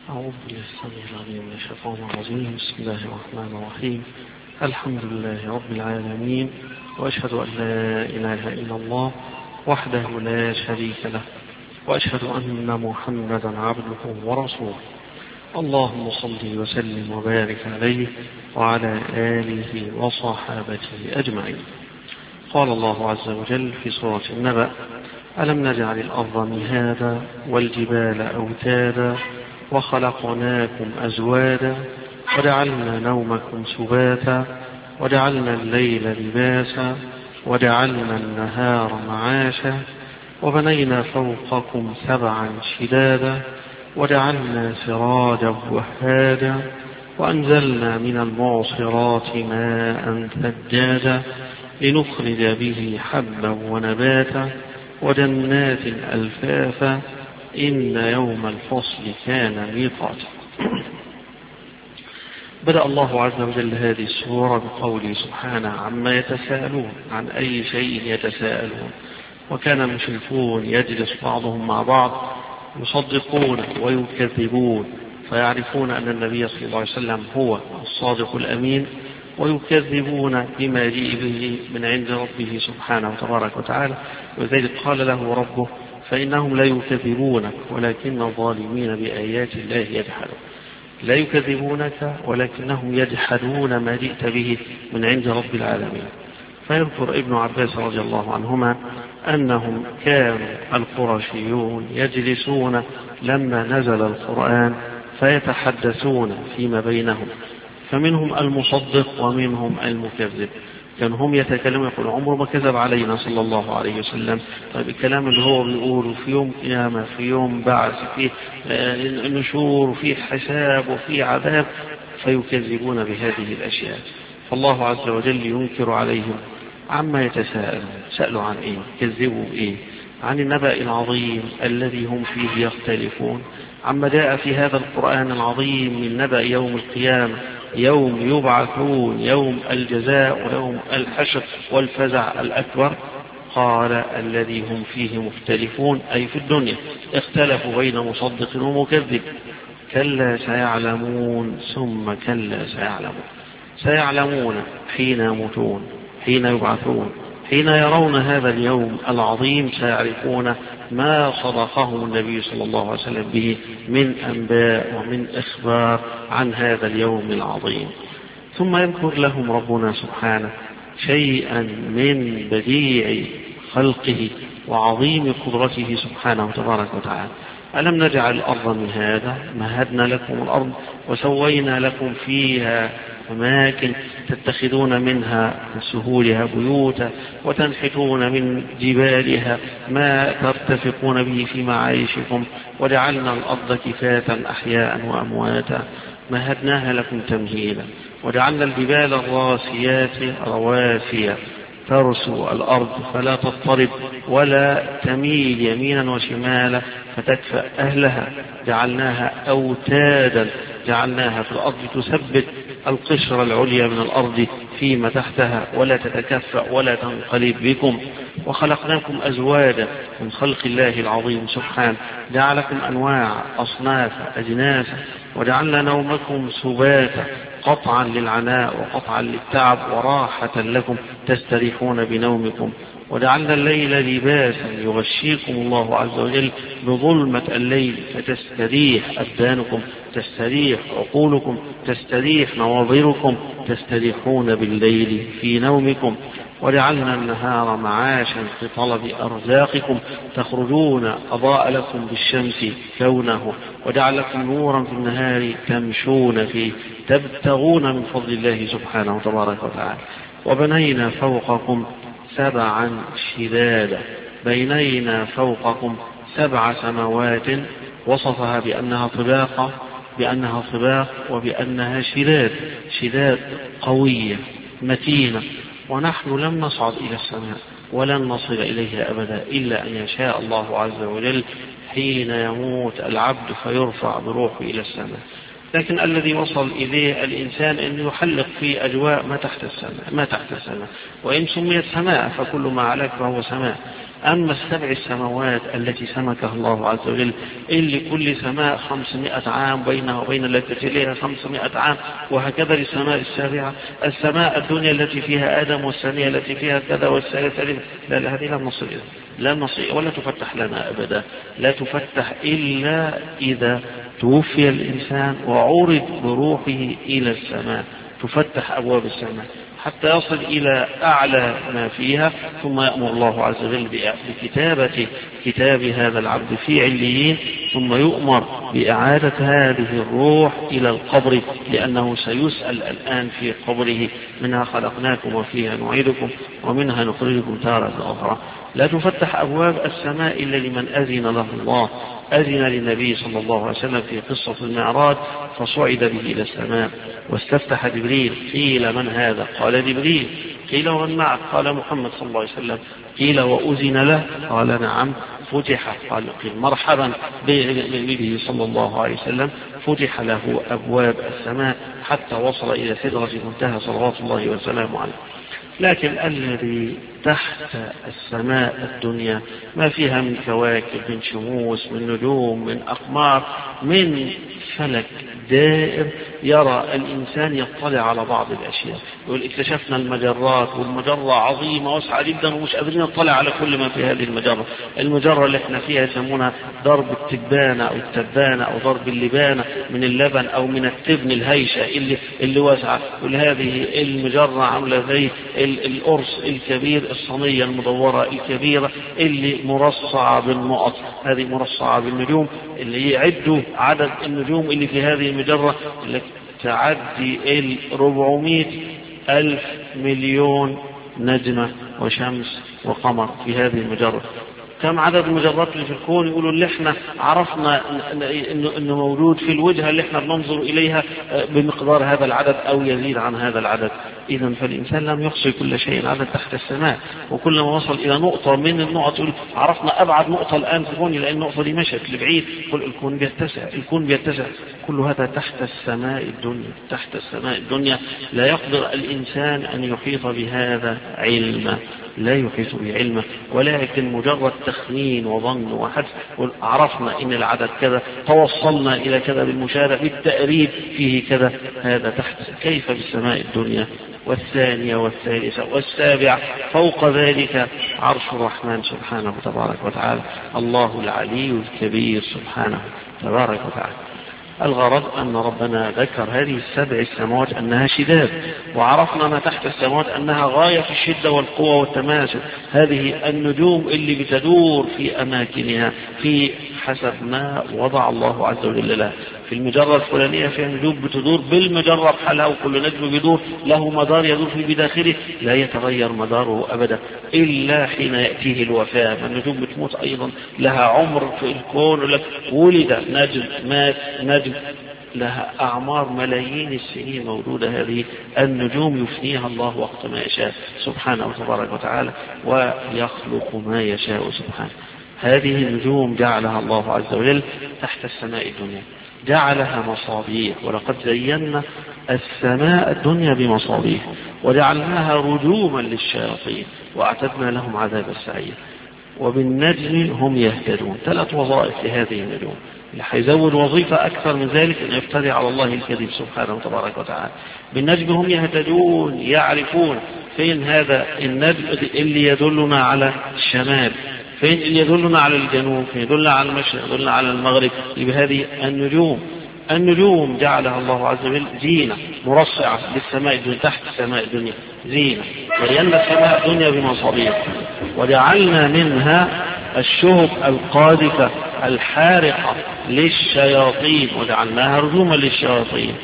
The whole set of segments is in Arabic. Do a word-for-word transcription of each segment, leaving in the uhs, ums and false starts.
أعوذ بالله السميع العليم من الشيطان الرجيم. بسم الله الرحمن الرحيم. الحمد لله رب العالمين، وأشهد أن لا إله إلا الله وحده لا شريك له، وأشهد أن محمدا عبده ورسوله. اللهم صل وسلم وبارك عليه وعلى آله وصحابته أجمعين. قال الله عز وجل في سورة النبأ: ألم نجعل الأرض مهادا والجبال أوتادا وخلقناكم أزواجا وجعلنا نومكم سباتا وجعلنا الليل لباسا وجعلنا النهار معاشا وبنينا فوقكم سبعا شدادا وجعلنا سراجا وهاجا وأنزلنا من المعصرات ماء ثجاجا لنخرج به حبا ونباتا وجنات ألفافا إن يوم الفصل كان ميقاتا. بدأ الله عز وجل هذه السورة بقوله سبحانه: عما يتساءلون، عن أي شيء يتساءلون. وكان المشركون يجلس بعضهم مع بعض يصدقون ويكذبون، فيعرفون أن النبي صلى الله عليه وسلم هو الصادق الأمين، ويكذبون بما جاء به من عند ربه سبحانه وتبارك وتعالى. وذلك قال له ربه: فإنهم لا يكذبونك ولكن الظالمين بآيات الله يجحدون. لا يكذبونك ولكنهم يجحدون ما جئت به من عند رب العالمين. فيذكر ابن عباس رضي الله عنهما أنهم كانوا القرشيون يجلسون لما نزل القرآن فيتحدثون فيما بينهم، فمنهم المصدق ومنهم المكذب. كانوا هم يتكلمون يقول: عمره ما كذب علينا صلى الله عليه وسلم. طيب الكلام اللي هو بيقوله في يوم قيامة، في يوم بعث، في نشور، وفي حساب، وفي عذاب، فيكذبون بهذه الأشياء. فالله عز وجل ينكر عليهم عما يتساءلون. سألوا عن إيه؟ كذبوا إيه؟ عن النبأ العظيم الذي هم فيه يختلفون، عما جاء في هذا القرآن العظيم من نبأ يوم القيامة، يوم يبعثون، يوم الجزاء ويوم الحشر والفزع الأكبر. قال: الذي هم فيه مختلفون، أي في الدنيا اختلفوا بين مصدق ومكذب. كلا سيعلمون ثم كلا سيعلمون. سيعلمون حين يموتون، حين يبعثون، حين يرون هذا اليوم العظيم سيعرفون ما صدقهم النبي صلى الله عليه وسلم به من أنباء ومن إخبار عن هذا اليوم العظيم. ثم يذكر لهم ربنا سبحانه شيئا من بديع خلقه وعظيم قدرته سبحانه وتبارك وتعالى. ألم نجعل الأرض مهادا، مهدنا لكم الأرض وسوينا لكم فيها أماكن تتخذون منها سهولها بيوتا وتنحتون من جبالها ما ترتفقون به في معايشكم، وجعلنا الأرض كفاتا أحياء وأمواتا مهدناها لكم تمهيدا، وجعلنا الجبال الراسيات رواسيا ترسو الأرض فلا تضطرب ولا تميل يمينا وشمالا فتكفأ أهلها، جعلناها أوتادا، جعلناها في الأرض تثبت القشرة العليا من الأرض فيما تحتها ولا تتكفأ ولا تنقلب بكم. وخلقناكم أزواجا من خلق الله العظيم سبحانه، جعلكم أنواع أصناف أجناسا، وجعلنا نومكم سباتا، قطعا للعناء وقطعا للتعب وراحة لكم تستريحون بنومكم. وجعلنا الليل لباسا يغشيكم الله عز وجل بظلمة الليل فتستريح أبدانكم، تستريح عقولكم، تستريح نواظركم، تستريحون بالليل في نومكم. وجعلنا النهار معاشا في طلب أرزاقكم، تخرجون أضاء لكم بالشمس كونه، وجعل لكم نورا في النهار تمشون فيه تبتغون من فضل الله سبحانه وتبارك وتعالى. وبنينا فوقكم سبعا شدادا، بنينا فوقكم سبع سماوات، وصفها بأنها طباقة، بأنها طباق، وبأنها شداد، شداد قوية متينة. ونحن لم نصعد إلى السماء ولن نصل إليها أبدا إلا أن يشاء الله عز وجل حين يموت العبد فيرفع بروحه إلى السماء. لكن الذي وصل إليه الإنسان أن يحلق في أجواء ما تحت السماء، ما تحت السماء، وإن سميت سماء فكل ما عليك فهو سماء. أما السبع السماوات التي سمكها الله عز وجل اللي كل سماء خمسمائة عام بينها وبين التي تليها خمسمائة عام، وهكذا للسماء السابعة. السماء الدنيا التي فيها آدم والثانية التي فيها كذا والثالثة، لا لا هذه لا نصل لا نصل ولا تفتح لنا أبدا، لا تفتح إلا إذا توفي الإنسان وعرض بروحه إلى السماء، تفتح أبواب السماء حتى يصل إلى أعلى ما فيها، ثم يأمر الله عز وجل بكتابة كتاب هذا العبد في عليين، ثم يؤمر بإعادة هذه الروح إلى القبر، لأنه سيسأل الآن في قبره: منها خلقناكم وفيها نعيدكم ومنها نخرجكم تارة أخرى. لا تفتح أبواب السماء إلا لمن أذن له الله. أذن للنبي صلى الله عليه وسلم في قصة المعراج فصعد به إلى السماء واستفتح جبريل. قيل: من هذا؟ قال: جبريل. قيل: ومن معك؟ قال: محمد صلى الله عليه وسلم. قيل: وأذن له؟ قال: نعم. فتح، قال: مرحبا به صلى الله عليه وسلم. فتح له أبواب السماء حتى وصل إلى سدرة المنتهى صلوات الله وسلامه عليه. لكن الذي تحت السماء الدنيا ما فيها من كواكب، من شموس، من نجوم، من أقمار، من فلك دائر، يرى الإنسان يطلع على بعض الأشياء، يقول: اكتشفنا المجرات والمجرة عظيمة واسعة جدا ومش قادرين نطلع على كل ما في هذه المجرة. المجرة اللي احنا فيها يسمونها ضرب التبانة أو التبانة أو ضرب اللبانة، من اللبن أو من التبن الهيشة اللي, اللي واسعة. وهذه المجرة عاملة زي القرص الكبير، الصينية المدورة الكبيرة اللي مرصعة بالنقط، هذه مرصعة بالنجوم، اللي يعدوا عدد النجوم اللي في هذه المجرة اللي تعدي الربعمائة ألف مليون نجمة وشمس وقمر في هذه المجرة. كم عدد المجرات اللي في الكون؟ يقولوا اللي احنا عرفنا انه, إنه موجود في الوجهة اللي احنا بننظر اليها بمقدار هذا العدد او يزيد عن هذا العدد. اذا فالانسان لم يحصي كل شيء عدد تحت السماء، وكلما وصل الى نقطة من النقط يقول: عرفنا ابعد نقطة الان في الكون، لان النقطة دي مشت لبعيد. كل الكون بيتسع، الكون بيتسع. كل هذا تحت السماء الدنيا، تحت السماء الدنيا. لا يقدر الانسان ان يحيط بهذا علما، لا يحيط به علما، ولكن مجرد تخمين وظن وحدس. عرفنا ان العدد كذا، توصلنا الى كذا بالمشاهدة، بالتقريب فيه كذا. هذا تحت. كيف بالسماء الدنيا والثانية والثالثة والسابعة؟ فوق ذلك عرش الرحمن سبحانه تبارك وتعالى، الله العلي الكبير سبحانه تبارك وتعالى. الغرض أن ربنا ذكر هذه السبع السماوات أنها شداد، وعرفنا ما تحت السماوات أنها غاية في الشدة والقوة والتماسك. هذه النجوم اللي بتدور في أماكنها في حسب ما وضع الله عز وجل لها. في المجرة الفلانية فيها نجوم بتدور بالمجرة بحالها، وكل نجم بيدور له مدار يدور في بداخله، لا يتغير مداره أبدا إلا حين يأتيه الوفاة. فالنجوم بتموت أيضا، لها عمر في الكون. لك ولد نجم، مات نجم، لها أعمار ملايين السنين موجودة. هذه النجوم يفنيها الله وقت ما يشاء سبحانه وتبارك وتعالى، ويخلق ما يشاء سبحانه. هذه النجوم جعلها الله عز وجل تحت السماء الدنيا، جعلها مصابيح. ولقد زينا السماء الدنيا بمصابيح وجعلناها رجوما للشياطين وأعتدنا لهم عذاب السعير. وبالنجم هم يهتدون. ثلاث وظائف لهذه النجوم. اللي حيزود وظيفة أكثر من ذلك أن يفتري على الله الكذب سبحانه وتبارك وتعالى. بالنجم هم يهتدون، يعرفون فين هذا النجم اللي يدلنا على الشمال، فين اللي يدلنا على الجنوب، فين يدلنا على المشرق، يدلنا على المغرب. بهذه النجوم النجوم جعلها الله عز وجل زينة مرصعة للسماء الدنيا، تحت السماء الدنيا زينة. زينا السماء الدنيا بمصابيح وجعلنا منها الشهب القاذفة الحارقة للشياطين وجعلناها رجوما للشياطين.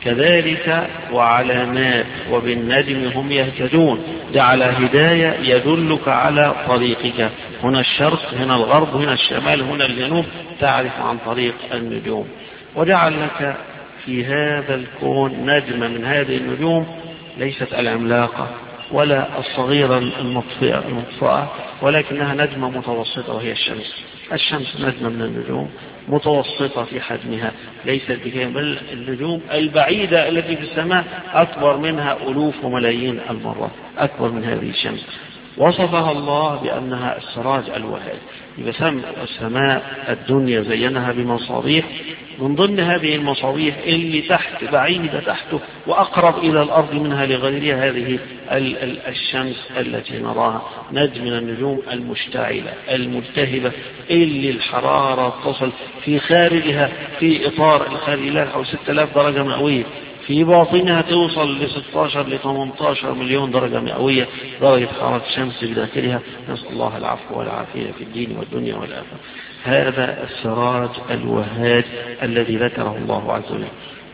كذلك وعلامات وبالنجم هم يهتدون، جعل هداية يدلك على طريقك، هنا الشرق، هنا الغرب، هنا الشمال، هنا الجنوب، تعرف عن طريق النجوم. وجعل لك في هذا الكون نجمة من هذه النجوم، ليست العملاقة ولا الصغيرة المطفئة، ولكنها نجمة متوسطة وهي الشمس. الشمس نجمة من النجوم متوسطة في حجمها، ليست بكامل، بل النجوم البعيدة التي في السماء أكبر منها ألوف وملايين المرات، أكبر من هذه الشمس. وصفها الله بأنها السراج الوهاج. يسمى السماء الدنيا زينها بمصابيح، من ضمن هذه المصابيح اللي تحت بعيدة تحته وأقرب إلى الأرض منها لغيرها هذه الشمس التي نراها، نجم من النجوم المشتعلة الملتهبة اللي الحرارة تصل في خارجها في إطار الخارج لها حوالي ستة آلاف درجة مئوية، في باطنها توصل ل ستة عشر ل ثمانية عشر مليون درجة مئوية درجة حرارة الشمس بداخلها. نسأل الله العفو والعافية في الدين والدنيا والآخرة. هذا السراج الوهاج الذي ذكره الله عز وجل.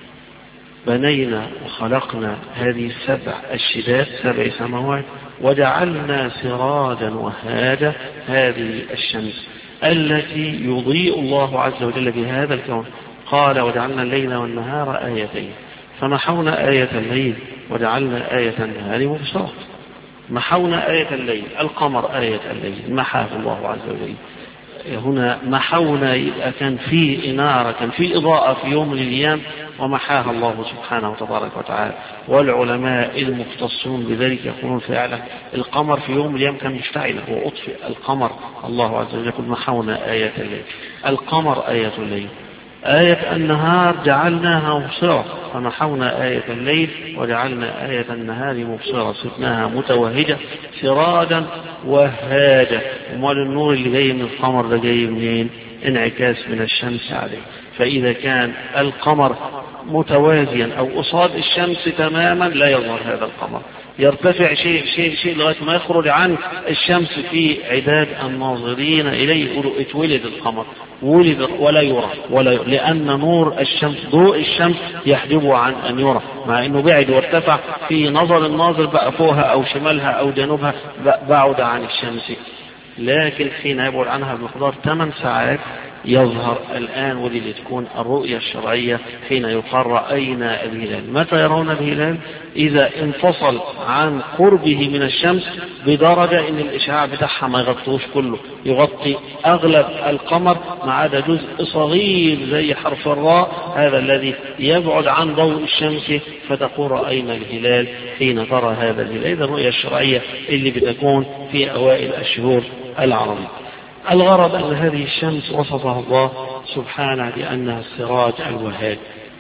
بنينا وخلقنا هذه السبع الشداد سبع سماوات وجعلنا سراجا وهاجا هذه الشمس التي يضيء الله عز وجل بهذا الكون. قال وجعلنا الليل والنهار آيتين فمحونا آية الليل وجعلنا آية النهار مبصرة. محونا آية الليل، القمر آية الليل محاه الله عز وجل. هنا محونا يبقى كان في إنارة، كان في إضاءة في يوم من الأيام ومحاها الله سبحانه وتبارك وتعالى. والعلماء المختصون بذلك يقولون فعلا القمر في يوم من الأيام كان مشتعل وأطفئ القمر. الله عز وجل يقول محونا آية الليل، القمر آية الليل. آية النهار جعلناها مبصرة فمحونا آية الليل وجعلنا آية النهار مبصرة، سبناها متوهجة سراجا وهاجا. ومال النور اللي جاي من القمر ده جاي منين؟ انعكاس من الشمس عليه. فإذا كان القمر متوازيا أو قصاد الشمس تماما لا يظهر هذا القمر، يرتفع شيء شيء شيء لغاية ما يخرج عن الشمس في عداد الناظرين إليه يقولوا اتولد القمر، ولد ولا يرى ولا يرى لأن نور الشمس ضوء الشمس يحجبه عن أن يرى، مع أنه بعد وارتفع في نظر الناظر بقى فوقها أو شمالها أو جنوبها بعد عن الشمس. لكن حين يبعد عنها بمقدار ثمان ساعات يظهر الآن، ودي اللي تكون الرؤية الشرعية حين يقال رأينا الهلال. متى يرون الهلال؟ إذا انفصل عن قربه من الشمس بدرجة إن الإشعاع بتاعها ما يغطوش كله، يغطي أغلب القمر ما عدا جزء صغير زي حرف الراء، هذا الذي يبعد عن ضوء الشمس فتقول رأينا الهلال حين ترى هذا الهلال. إذا الرؤية الشرعية اللي بتكون في أوائل الشهور العربية. الغرض أن هذه الشمس وصفها الله سبحانه بأنها السراج الوهاج،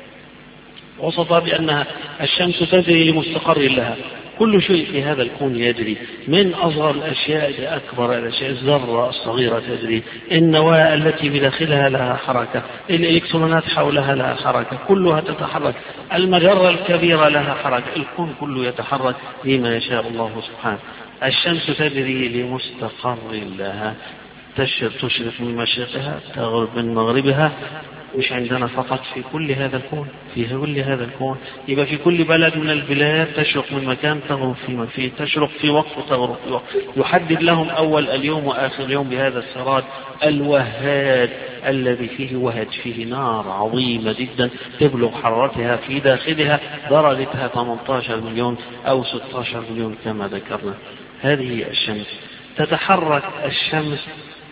وصفها بأنها الشمس تجري لمستقر لها. كل شيء في هذا الكون يجري، من أصغر الأشياء إلى أكبر الأشياء. الذرة الصغيرة تجري، النواة التي بداخلها لها حركة، الإلكترونات حولها لها حركة، كلها تتحرك. المجرة الكبيرة لها حركة، الكون كله يتحرك بما يشاء الله سبحانه. الشمس تجري لمستقر لها، تشرق من مشرقها تغرب من مغربها. مش عندنا فقط، في كل هذا الكون، في كل هذا الكون. يبقى في كل بلد من البلاد تشرق من مكان تغرب في مكان، تشرق في وقت وتغرب في وقت. يحدد لهم أول اليوم وآخر اليوم بهذا السراج الوهاج الذي فيه وهج، فيه نار عظيمة جدا تبلغ حرارتها في داخلها درجتها ثمانية عشر مليون أو ستة عشر مليون كما ذكرنا. هذه الشمس تتحرك، الشمس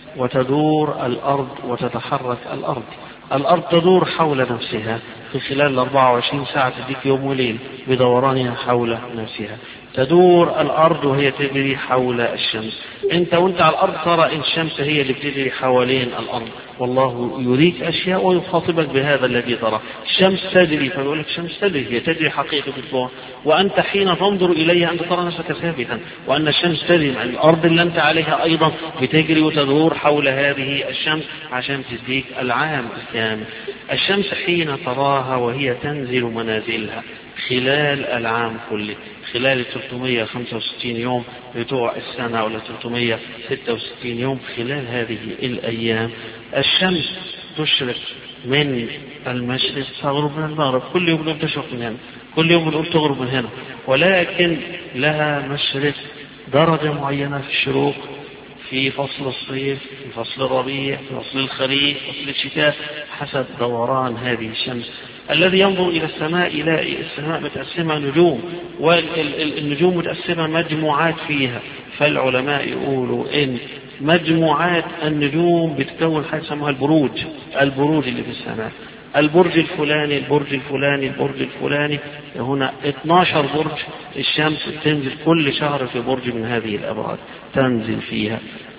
وتدور الأرض وتتحرك الأرض. الأرض تدور حول نفسها في خلال أربعة وعشرين ساعة، تديك يوم وليل بدورانها حول نفسها. تدور الأرض وهي تجري حول الشمس. أنت وأنت على الأرض ترى إن الشمس هي اللي بتجري حوالين الأرض، والله يريك أشياء ويخاطبك بهذا الذي ترى. الشمس تجري، فيقول لك الشمس تجري، هي تجري حقيقة الكون، وأنت حين تنظر إليها أنت ترى نفسك ثابتا، وأن الشمس تجري. مع الأرض اللي أنت عليها أيضا بتجري وتدور حول هذه الشمس عشان تديك العام الكامل. الشمس حين تراها وهي تنزل منازلها خلال العام كله، خلال ثلاثمائة وخمسة وستين يوم بتوع السنة ولا ثلاثمائة وستة وستين يوم، خلال هذه الأيام الشمس تشرق من المشرق تغرب من المغرب. كل يوم بنقول تشرق من هنا، كل يوم بنقول تغرب من هنا، ولكن لها مشرق درجة معينة في الشروق في فصل الصيف، في فصل الربيع، في فصل الخريف، في فصل الشتاء، حسب دوران هذه الشمس. الذي ينظر إلى السماء يلاقي السماء متقسمة نجوم، والنجوم متقسمة مجموعات فيها. فالعلماء يقولوا إن مجموعات النجوم بتكون حاجة يسموها البروج، البروج اللي في السماء. البرج الفلاني البرج الفلاني البرج الفلاني. هنا اثناشر برج الشمس تنزل كل شهر في برج من هذه الأبراج تنزل فيها.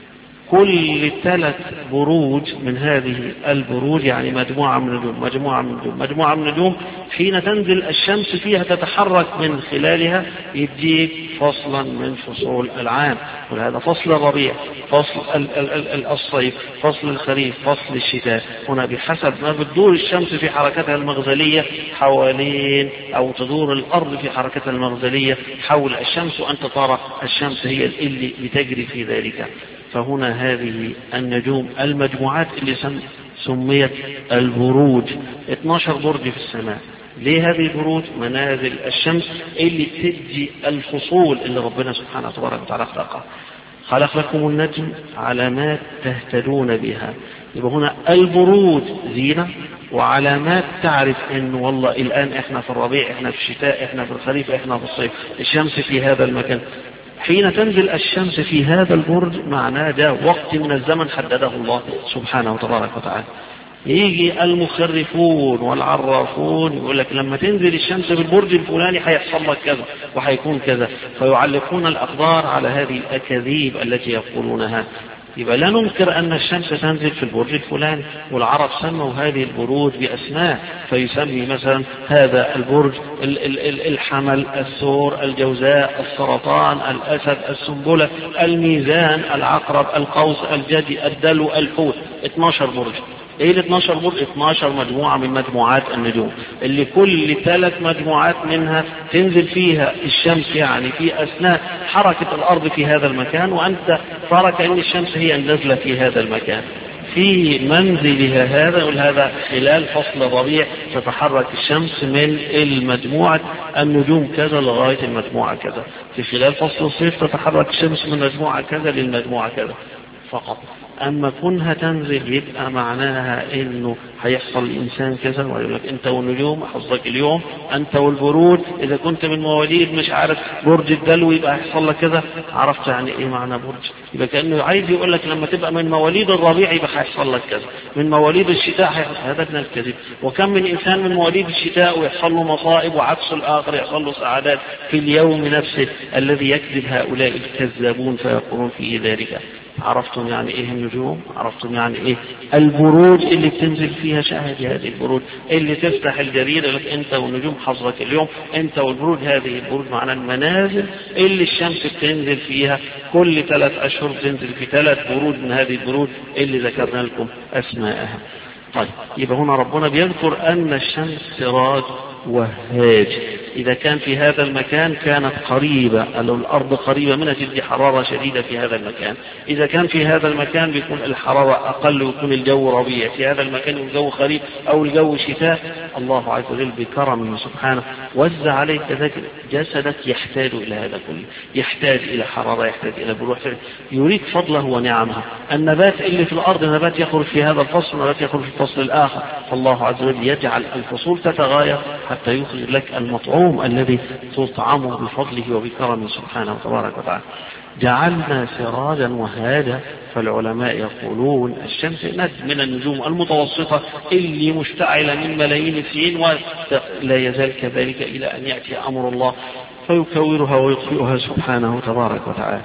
كل ثلاث بروج من هذه البروج يعني مجموعة من النجوم مجموعة من النجوم مجموعة من النجوم حين تنزل الشمس فيها تتحرك من خلالها يديك فصلا من فصول العام. وهذا فصل الربيع، فصل الصيف، فصل الخريف، فصل الشتاء. هنا بحسب ما بتدور الشمس في حركتها المغزلية حوالين أو تدور الأرض في حركتها المغزلية حول الشمس، وأنت ترى الشمس هي اللي بتجري في ذلك. فهنا هذه النجوم المجموعات اللي سميت البروج، اثناشر برج في السماء. ليه هذه البروج؟ منازل الشمس اللي تدي الفصول اللي ربنا سبحانه وتعالى خلقها. خلق لكم النجم علامات تهتدون بها. يبقى هنا البروج زينة وعلامات تعرف ان والله الآن احنا في الربيع، احنا في الشتاء، احنا في الخريف، احنا في الصيف. الشمس في هذا المكان. حين تنزل الشمس في هذا البرج معناه ده وقت من الزمن حدده الله سبحانه وتبارك وتعالى. يجي المخرفون والعرافون يقول لك لما تنزل الشمس في البرج الفلاني هيحصل لك كذا وهيكون كذا، فيعلقون الأقدار على هذه الأكاذيب التي يقولونها. يبقى لا ننكر أن الشمس تنزل في البرج الفلاني، والعرب سموا هذه البروج بأسماء، فيسمي مثلا هذا البرج الحمل، الثور، الجوزاء، السرطان، الأسد، السنبلة، الميزان، العقرب، القوس، الجدي، الدلو، الحوت. اثناشر برج. ايه ال اثناشر برج؟ اثناشر مجموعة من مجموعات النجوم اللي كل ثلاث مجموعات منها تنزل فيها الشمس، يعني في اثناء حركة الارض في هذا المكان، وانت ترى كأن الشمس هي النازلة في هذا المكان في منزلها هذا. يقول هذا خلال فصل الربيع تتحرك الشمس من المجموعة النجوم كذا لغاية المجموعة كذا. في خلال فصل الصيف تتحرك الشمس من مجموعة كذا للمجموعة كذا فقط. أما كونها تنزل يبقى معناها إنه هيحصل الإنسان كذا، ويقول لك أنت والنجوم حظك اليوم، أنت والبروج إذا كنت من مواليد مش عارف برج الدلو يبقى هيحصل لك كذا. عرفت يعني إيه معنى برج؟ يبقى كأنه عايز يقول لك لما تبقى من مواليد الربيع يبقى هيحصل لك كذا، من مواليد الشتاء هيحصل. هذا من الكذب. وكم من إنسان من مواليد الشتاء ويحصل له مصائب، وعكس الآخر يحصل له سعادات في اليوم نفسه الذي يكذب هؤلاء الكذابون فيقولون فيه ذلك. عرفتم يعني ايه النجوم؟ عرفتم يعني ايه البروج اللي بتنزل فيها؟ شاهد هذه البروج اللي تفتح الجريدة لك انت والنجوم حظك اليوم، انت والبروج. هذه البروج معنى المنازل اللي الشمس بتنزل فيها كل ثلاث اشهر، بتنزل في ثلاث بروج من هذه البروج اللي ذكرنا لكم اسماءها. طيب يبقى هنا ربنا بيذكر ان الشمس سراج وهاج. إذا كان في هذا المكان كانت قريبة، لو الأرض قريبة منها تدي حرارة شديدة في هذا المكان. إذا كان في هذا المكان بيكون الحرارة أقل ويكون الجو ربيع. في هذا المكان الجو خريف أو الجو شتاء. الله عز وجل بكرمه سبحانه وزع عليك ذلك جسدك يحتاج إلى هذا كله، يحتاج إلى حرارة، يحتاج إلى بروح، يريد فضله ونعمه. النبات اللي في الأرض نبات يخرج في هذا الفصل ونبات يخرج في الفصل الآخر. فالله عز وجل يجعل الفصول تتغاير حتى يخرج لك المطعوم الذي تطعمه بفضله وبكرمه سبحانه وتبارك وتعالى. جعلنا سراجا وهاجا. فالعلماء يقولون الشمس نجم من النجوم المتوسطة اللي مشتعلة من ملايين السنين ولا يزال كذلك إلى أن يأتي أمر الله فيكورها ويطفئها سبحانه وتبارك وتعالى.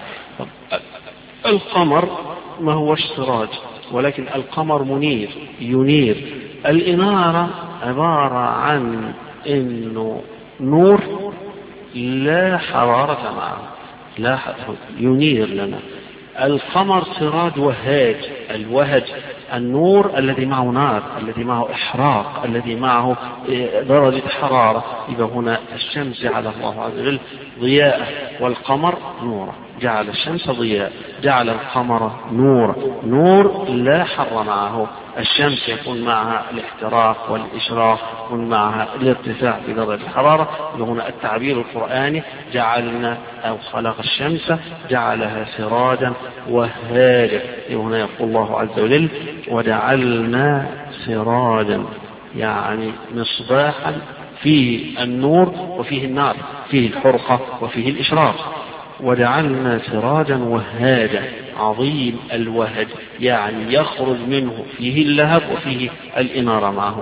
القمر ما هوش سراج، ولكن القمر منير ينير. الإنارة عبارة عن إنه نور لا حرارة معه، لا ينير لنا. القمر سراج وهاج. الوهج النور الذي معه نار، الذي معه إحراق، الذي معه درجة حرارة. يبقى هنا الشمس جعل الله عز وجل ضياء والقمر نورا. جعل الشمس ضياء، جعل القمر نور، نور لا حر معه. الشمس يكون معها الاحتراق والإشراق، يكون معها الارتفاع في درجة الحرارة. وهنا التعبير القرآني جعلنا أو خلق الشمس جعلها سراجا وهاجا. هنا يقول الله عز وجل وجعلنا سراجا، يعني مصباحا فيه النور وفيه النار، فيه الحرقة وفيه الإشراق. وجعلنا سراجا وهاجا، عظيم الوهج يعني يخرج منه فيه اللهب وفيه الإنارة معه.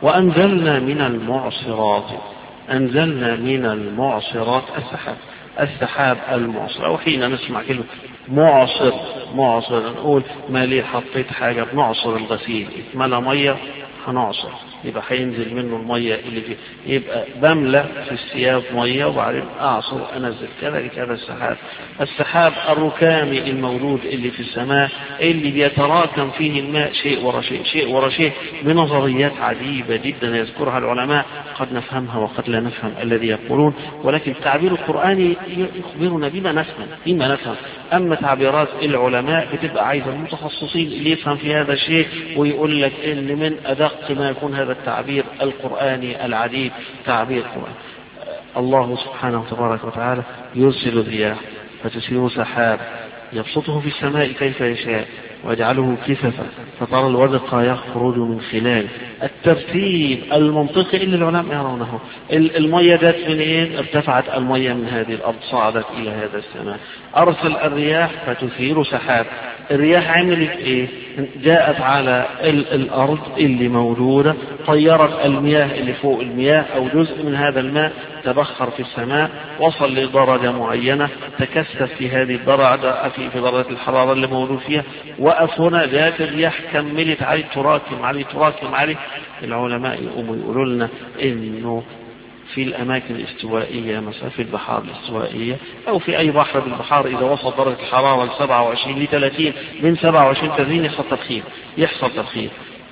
وأنزلنا من المعصرات، أنزلنا من المعصرات السحاب، السحاب المعصر. أو حين نسمع كلمة معصر معصر نقول ما ليه حطيت حاجة بنعصر الغسيل، اتملى مية هنعصر، يبقى هينزل منه المية اللي فيه، يبقى بملى في الثياب مية وبعدين أعصر أنزل. كذلك هذا السحاب، السحاب الركامي المولود اللي في السماء اللي بيتراكم فيه الماء شيء ورا شيء شيء ورا شيء بنظريات عجيبة جدا يذكرها العلماء، قد نفهمها وقد لا نفهم الذي يقولون، ولكن التعبير القرآني يخبرنا بما نفهم بما نفهم. أما تعبيرات العلماء بتبقى عايزة المتخصصين اللي يفهم في هذا الشيء ويقول لك إن من أدق ما يكون هذا التعبير القرآني العديد تعبير القرآن. الله سبحانه تبارك وتعالى يرسل الرياح فتسير سحاب يبسطه في السماء كيف يشاء ويجعله كسفا فترى الودق يخرج من خلاله. الترتيب المنطقي اللي العلماء يرونه، المية جت من ايه؟ ارتفعت المية من هذه الارض صعدت الى هذا السماء، ارسل الرياح فتثير سحاب. الرياح عملت ايه؟ جاءت على الارض اللي موجودة، طيرت المياه اللي فوق المياه او جزء من هذا الماء تبخر في السماء، وصل لدرجة معينة، تكثف في هذه الدرجة في درجة الحرارة اللي موجود فيها، وقف هنا، جاءت الرياح كملت عليه تراكم عليه تراكم عليه. العلماء يقوموا يقولوا لنا انه في الأماكن الاستوائية مثلا في البحار الاستوائية أو في أي بحر بالبحار إذا وصل درجة الحرارة ل سبعة وعشرين ل ثلاثين، من سبعة وعشرين ثلاثين يحصل تبخير يحصل تبخير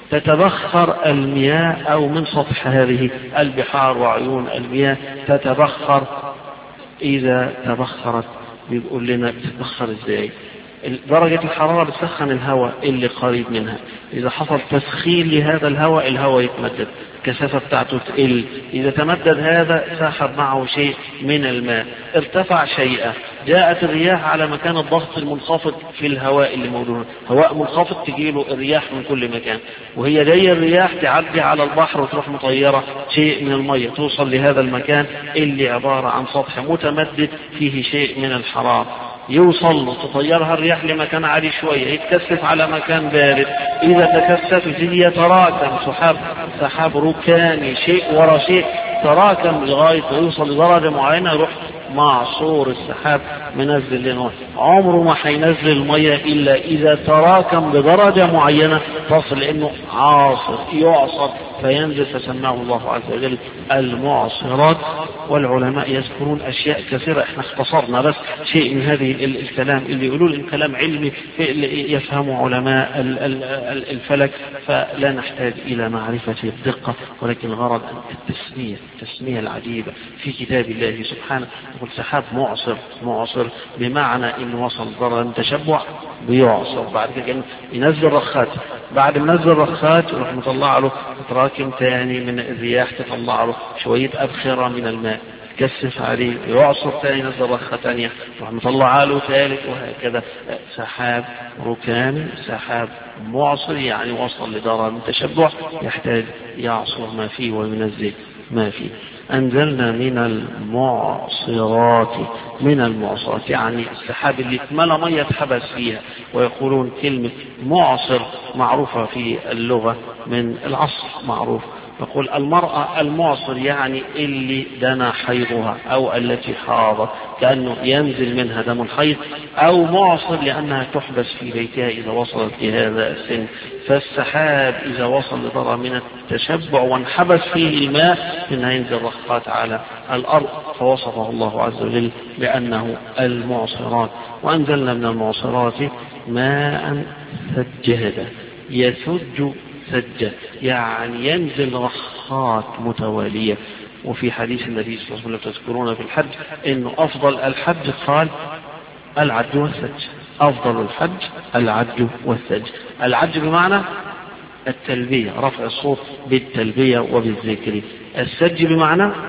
تتبخر المياه، أو من سطح هذه البحار وعيون المياه تتبخر. إذا تبخرت بيقول لنا تتبخر إزاي؟ درجة الحرارة بتسخن الهواء اللي قريب منها، إذا حصل تسخين لهذا الهواء الهواء يتمدد، الكثافة بتاعته تقل، إذا تمدد هذا ساحب معه شيء من الماء، ارتفع شيئا، جاءت الرياح على مكان الضغط المنخفض في الهواء اللي موجود، هواء منخفض تجيله الرياح من كل مكان، وهي جاية الرياح تعدي على البحر وتروح مطيرة شيء من المية توصل لهذا المكان اللي عبارة عن سطح متمدد فيه شيء من الحرارة، يوصل تطيرها الرياح لمكان عالي شوية، يتكثف على مكان بارد، إذا تكثف يتراكم سحاب سحاب ركامي شيء ورا شيء تراكم لغاية ويوصل لدرجة معينة، يروح معصور السحاب منزل لنا. عمره ما حينزل المية إلا إذا تراكم بدرجة معينة تصل إنه عاصر يعصر فينزل، فسماه الله عز وجل المعصرات. والعلماء يذكرون أشياء كثيرة، احنا اختصرنا بس شيء من هذه الكلام اللي يقولوا الكلام علمي يفهمه علماء الفلك، فلا نحتاج إلى معرفة الدقة، ولكن الغرض التسمية التسمية العجيبة في كتاب الله سبحانه. يقول سحاب معصر معصر بمعنى إنه وصل درجة تشبع بيعصر، بعد كده ينزل رخات، بعد ما نزل رخات يروح مطلع له تراكم تاني من الرياح تطلع له شوية أبخرة من الماء تكثف عليه، يعصر تاني ينزل رخة تانية يروح مطلع له ثالث، وهكذا. سحاب ركامي سحاب معصر يعني وصل لدرجة تشبع يحتاج يعصر ما فيه وينزل ما فيه. أنزلنا من المعصرات من المعصرات يعني السحاب اللي اتملى مية اتحبس فيها. ويقولون كلمة معصر معروفة في اللغة من العصر معروف، يقول المرأة المعصر يعني اللي دنا حيضها أو التي حاضت، كأنه ينزل منها دم الحيض، أو معصر لأنها تحبس في بيتها إذا وصلت لهذا السن. فالسحاب إذا وصل لدرجة من التشبع وانحبس فيه الماء إنه ينزل رخات على الأرض، فوصفه الله عز وجل بأنه المعصرات. وأنزلنا من المعصرات ماء ثجاجا يثج سجة يعني ينزل رخات متوالية. وفي حديث النبي صلى الله عليه وسلم تذكرون في الحج إنه أفضل الحج قال العج والسج، أفضل الحج العج والسج. العج بمعنى التلبية، رفع الصوت بالتلبية وبالذكر. السج بمعنى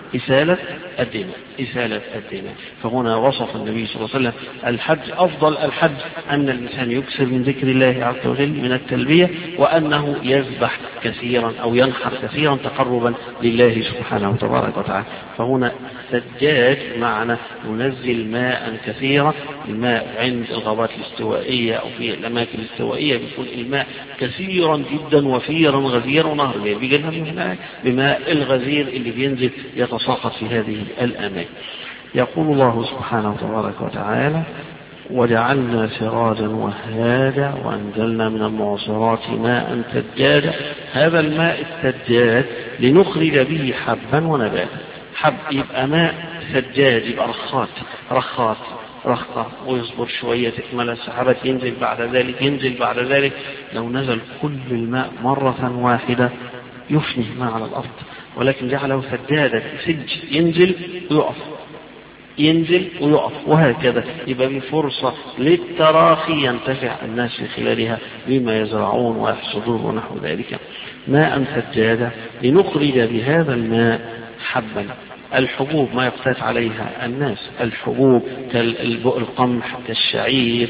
إسالة الدماء إسالة الدماء. فهنا وصف النبي صلى الله عليه وسلم الحج أفضل الحج أن الإنسان يكثر من ذكر الله عز وجل من التلبية، وأنه يذبح كثيرا أو ينحر كثيرا تقربا لله سبحانه وتبارك وتعالى. فهنا سجاج معنى ينزل ماء كثيرا. الماء عند الغابات الاستوائية أو في الأماكن الاستوائية بيكون الماء كثيرا جدا وفيرا غزيرا ونهر بيجينا من هناك بماء الغزير اللي بينزل يتساقط في هذه الأماكن. يقول الله سبحانه وتبارك وتعالى: وجعلنا سراجا وهاجا وأنزلنا من المعصرات ماء ثجاجا. هذا الماء الثجاج لنخرج به حبا ونباتا. حب يبقى ماء ثجاج يبقى رخات رخات رخة ويصبر شوية تكمل السحابات، ينزل بعد ذلك ينزل بعد ذلك. لو نزل كل الماء مرة واحدة يفني ما على الأرض، ولكن جعله ثجاجا ثج ينزل ويقف ينزل ويقف وهكذا. يبقى بفرصة للتراخي ينتفع الناس في خلالها بما يزرعون ويحصدون ونحو ذلك. ماء ثجاجا لنخرج بهذا الماء حبا. الحبوب ما يقتات عليها الناس، الحبوب كالقمح كالشعير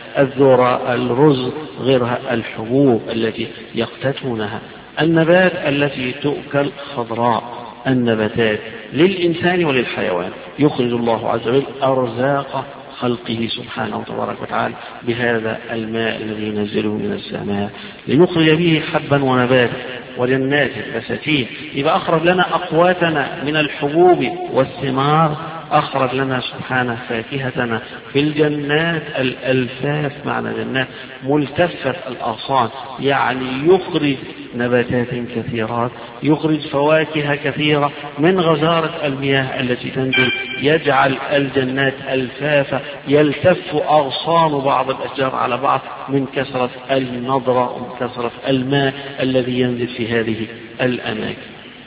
كالذرة الرز غيرها، الحبوب التي يقتاتونها. النبات التي تؤكل خضراء، النباتات للإنسان وللحيوان. يخرج الله عز وجل أرزاق خلقه سبحانه وتبارك وتعالى بهذا الماء الذي ينزله من السماء لنخرج به حبا ونباتا وجنات بساتين. يبقى أخرج لنا أقواتنا من الحبوب والثمار، أخرج لنا سبحانه فاكهتنا في الجنات الألفاف، معنى جنات ملتفة الأغصان، يعني يخرج نباتات كثيرات، يخرج فواكه كثيرة من غزارة المياه التي تنزل، يجعل الجنات ألفافة يلتف أغصان بعض الأشجار على بعض من كثرة النضرة ومن كثرة الماء الذي ينزل في هذه الأماكن.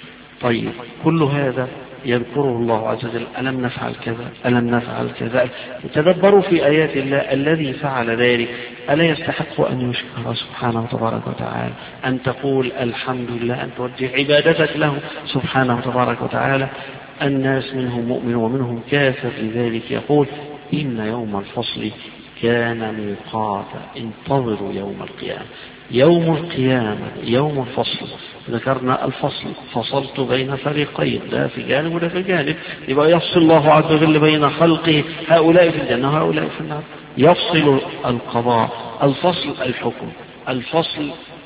طيب كل هذا يذكره الله عز وجل: ألم نفعل كذا ألم نفعل كذا. تدبروا في آيات الله. الذي فعل ذلك ألا يستحق أن يشكر سبحانه وتبارك وتعالى، أن تقول الحمد لله، أن توجه عبادتك له سبحانه وتبارك وتعالى. الناس منهم مؤمن ومنهم كافر، لذلك يقول: إن يوم الفصل كان ميقاتا. انتظروا يوم القيامة. يوم القيامة يوم الفصل. ذكرنا الفصل، فصلت بين فريقين، لا في جانب ولا في جانب. يبقى يفصل الله عز وجل بين خلقه، هؤلاء في الجنة وهؤلاء في النار. يفصل القضاء، الفصل الحكم، الفصل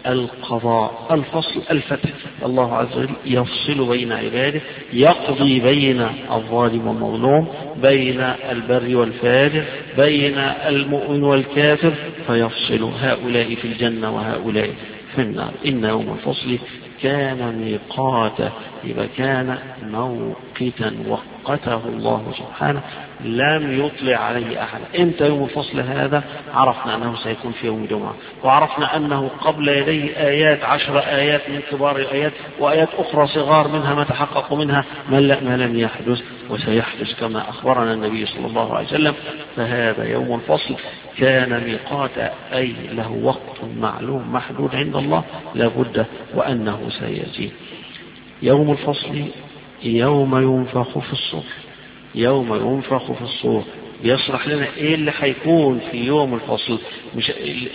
القضاء، الفصل الفتح. الله عز وجل يفصل بين عباده، يقضي بين الظالم والمظلوم، بين البر والفاجر، بين المؤمن والكافر، فيفصل هؤلاء في الجنة وهؤلاء في النار. إن يوم الفصل كان ميقاتا. يبقى كان موقتا وقته الله سبحانه، لم يطلع عليه أحد. إمتى يوم الفصل هذا؟ عرفنا أنه سيكون في يوم الجمعة، وعرفنا أنه قبل يديه آيات، عشر آيات من كبار الآيات، وآيات أخرى صغار منها ما تحقق منها ما لم يحدث وسيحدث كما أخبرنا النبي صلى الله عليه وسلم. فهذا يوم الفصل كان ميقاتا، أي له وقت معلوم محدود عند الله لابد وأنه سيأتي. يوم الفصل يوم ينفخ في الصور. يوم ينفخ في الصور بيشرح لنا ايه اللي هيكون في يوم الفصل، مش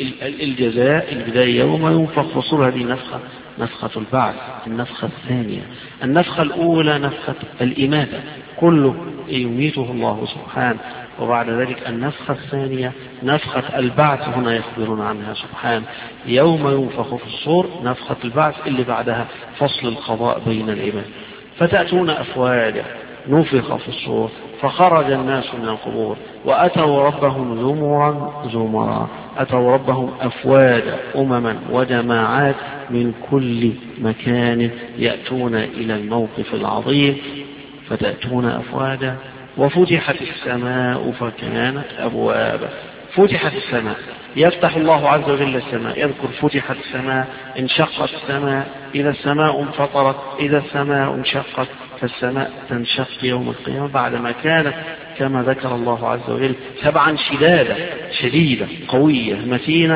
الجزاء. البداية يوم ينفخ في الصور، هذه نفخة نفخة البعث، النفخة الثانية. النفخة الأولى نفخة الإماتة، كله يميته الله سبحانه، وبعد ذلك النفخة الثانية نفخة البعث، هنا يخبرون عنها سبحانه. يوم ينفخ في الصور نفخة البعث، اللي بعدها فصل القضاء بين العباد. فتأتون أفواجا، نفخ في الصور فخرج الناس من القبور وأتوا ربهم زمرا زمرا. أتوا ربهم أفواجا، أمما وجماعات من كل مكان، يأتون إلى الموقف العظيم. فتأتون أفواجا وفتحت السماء فكانت أبوابا. فتحت السماء، يفتح الله عز وجل السماء، يذكر فتحت السماء، انشقت السماء، إذا السماء انفطرت، إذا السماء انشقت. فالسماء تنشق يوم القيامة بعدما كانت كما ذكر الله عز وجل سبعا شدادة، شديدة قوية متينة،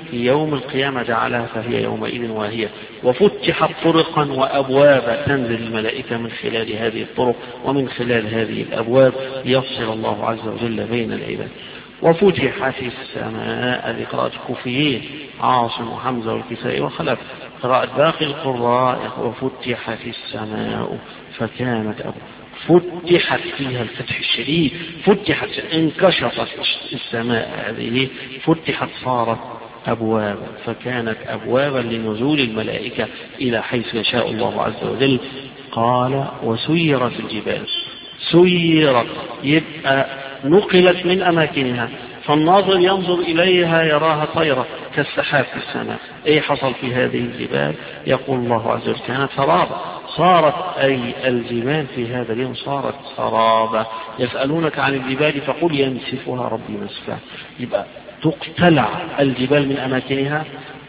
في يوم القيامة جعلها فهي يومئذ واهية. وفتحت طرقا وأبوابا، تنزل الملائكة من خلال هذه الطرق ومن خلال هذه الأبواب ليفصل الله عز وجل بين العباد. وفتحت السماء لقراءة الكوفيين عاصم وحمزة والكسائي وخلف. قراءة باقي القراء وفتحت السماء فكانت أبواب، فتحت فيها الفتح الشديد، فتحت انكشفت السماء هذه، فتحت صارت أبوابا، فكانت أبوابا لنزول الملائكة إلى حيث يشاء الله عز وجل. قال وسيرت الجبال، سيرت يبقى نقلت من أماكنها، فالناظر ينظر إليها يراها طيرة كالسحاب في السماء. ايه حصل في هذه الجبال؟ يقول الله عز وجل كانت سرابا، صارت أي الجبال في هذا اليوم صارت سرابا. يسألونك عن الجبال فقل ينسفها ربي نسفا. يبقى تقتلع الجبال من أماكنها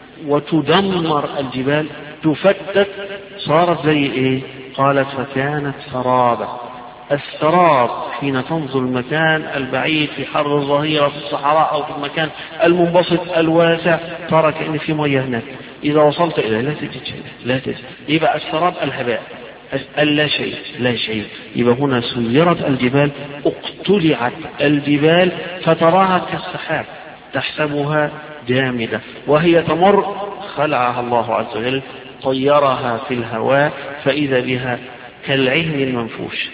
وتدمر الجبال، تفتت، صارت زي ايه؟ قالت فكانت سرابا. السراب حين تنظر المكان البعيد في حر الظهيرة في الصحراء أو في المكان المنبسط الواسع ترى كأن في مياه هناك، إذا وصلت إليه لا تجد شيء، لا تجد. يبقى السراب الهباء، اللا شيء، لا شيء. يبقى هنا سيرت الجبال، اقتلعت الجبال فتراها كالسحاب تحسبها جامدة وهي تمر، خلعها الله عز وجل طيرها في الهواء فإذا بها كالعهن المنفوش،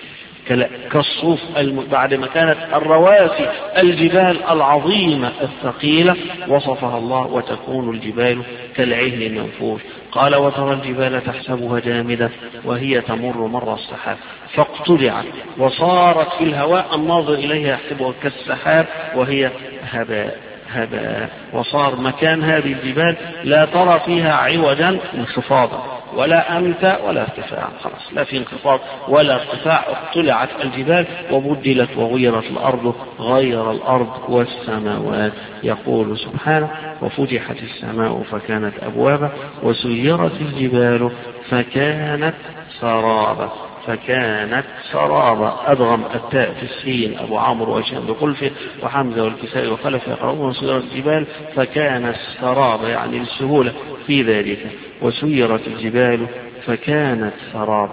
كالصوف الم... بعد ما كانت الرواسي الجبال العظيمة الثقيلة وصفها الله وتكون الجبال كالعهن المنفوش. قال وترى الجبال تحسبها جامدة وهي تمر مر السحاب فاقتلعت وصارت في الهواء، الناظر إليها يحسبها كالسحاب وهي هباء هباء. وصار مكان هذه الجبال لا ترى فيها عوجا انخفاضا ولا أمتا ولا ارتفاع، خلاص لا في انخفاض ولا ارتفاع. اقتلعت الجبال وبدلت وغيرت الأرض غير الأرض والسماوات. يقول سبحانه وفتحت السماء فكانت أبوابا وسيرت الجبال فكانت سرابا، فكانت سرابا. أدغم التاء في السين أبو عمرو وهشام بخلفه وحمزة والكسائي وخلف يقرؤون سيرت الجبال فكانت سرابا، يعني السهولة في ذلك. وسيرت الجبال فكانت سراب.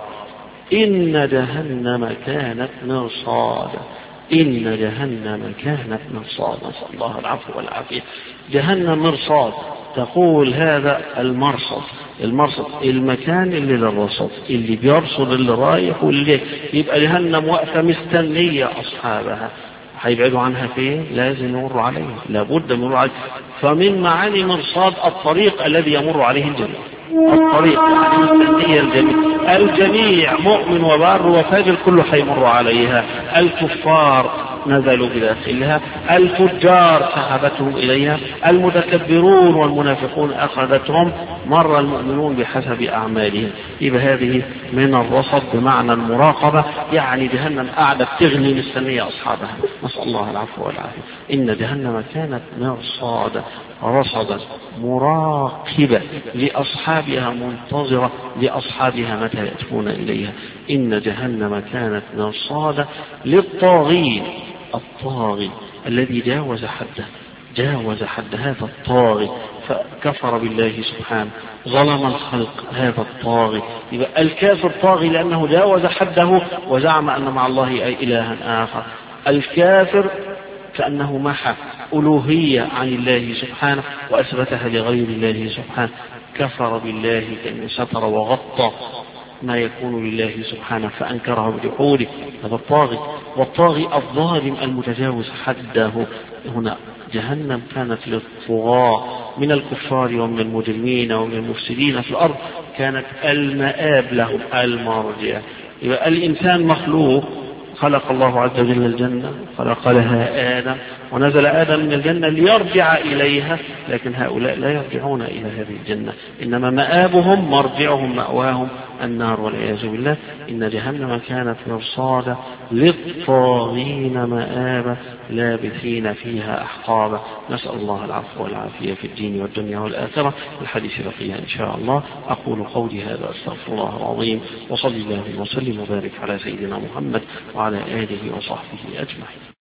إن جهنم كانت مرصادا، إن جهنم كانت مرصادا، نسأل الله العفو والعافية. جهنم مرصاد، تقول هذا المرصد، المرصد المكان اللي للرصد، اللي بيرصد اللي رايح واللي يبقى جهنم واقفة مستنية أصحابها، هيبعدوا عنها فين؟ لازم يمروا عليها، لابد من يمروا عليها. فمن معاني مرصاد الطريق الذي يمر عليه الجميع، الطريق يعني مستنية الجميع، الجميع مؤمن وبار وفاجر كله هيمر عليها. الكفار نزلوا بداخلها، الفجار سحبتهم إليها، المتكبرون والمنافقون أخذتهم، مر المؤمنون بحسب أعمالهم. يبقى هذه من الرصد بمعنى المراقبة، يعني جهنم قاعدة تغني مستنية أصحابها، نسأل الله العفو والعافية. إن جهنم كانت مرصادا، رصدا مراقبة لأصحابها، منتظرة لأصحابها متى يأتون إليها. إن جهنم كانت مرصادا للطاغين، الطاغي الذي جاوز حده، جاوز حد هذا الطاغي فكفر بالله سبحانه، ظلم الخلق هذا الطاغي. يبقى الكافر طاغي لأنه جاوز حده وزعم أن مع الله أي إلها آخر. الكافر كأنه محى ألوهية عن الله سبحانه وأثبتها لغير الله سبحانه، كفر بالله كأنه ستر وغطى ما يكون لله سبحانه فأنكره بجحوده، هذا الطاغي. والطاغي الظالم المتجاوز حده. هنا جهنم كانت للطغاة من الكفار ومن المجرمين ومن المفسدين في الأرض، كانت المآب لهم، المرجع. يبقى الإنسان مخلوق، خلق الله عز وجل الجنة، خلق لها آدم، ونزل آدم من الجنة ليرجع إليها، لكن هؤلاء لا يرجعون إلى هذه الجنة، إنما مآبهم مرجعهم مأواهم النار والعياذ بالله. إن جهنم كانت مرصادا للطاغين مآبا لابثين فيها أحقابا. نسأل الله العفو والعافية في الدين والدنيا والآخرة. الحديث بقية إن شاء الله. أقول قولي هذا أستغفر الله العظيم، وصلي الله وسلم وبارك على سيدنا محمد وعلى آله وصحبه أجمعين.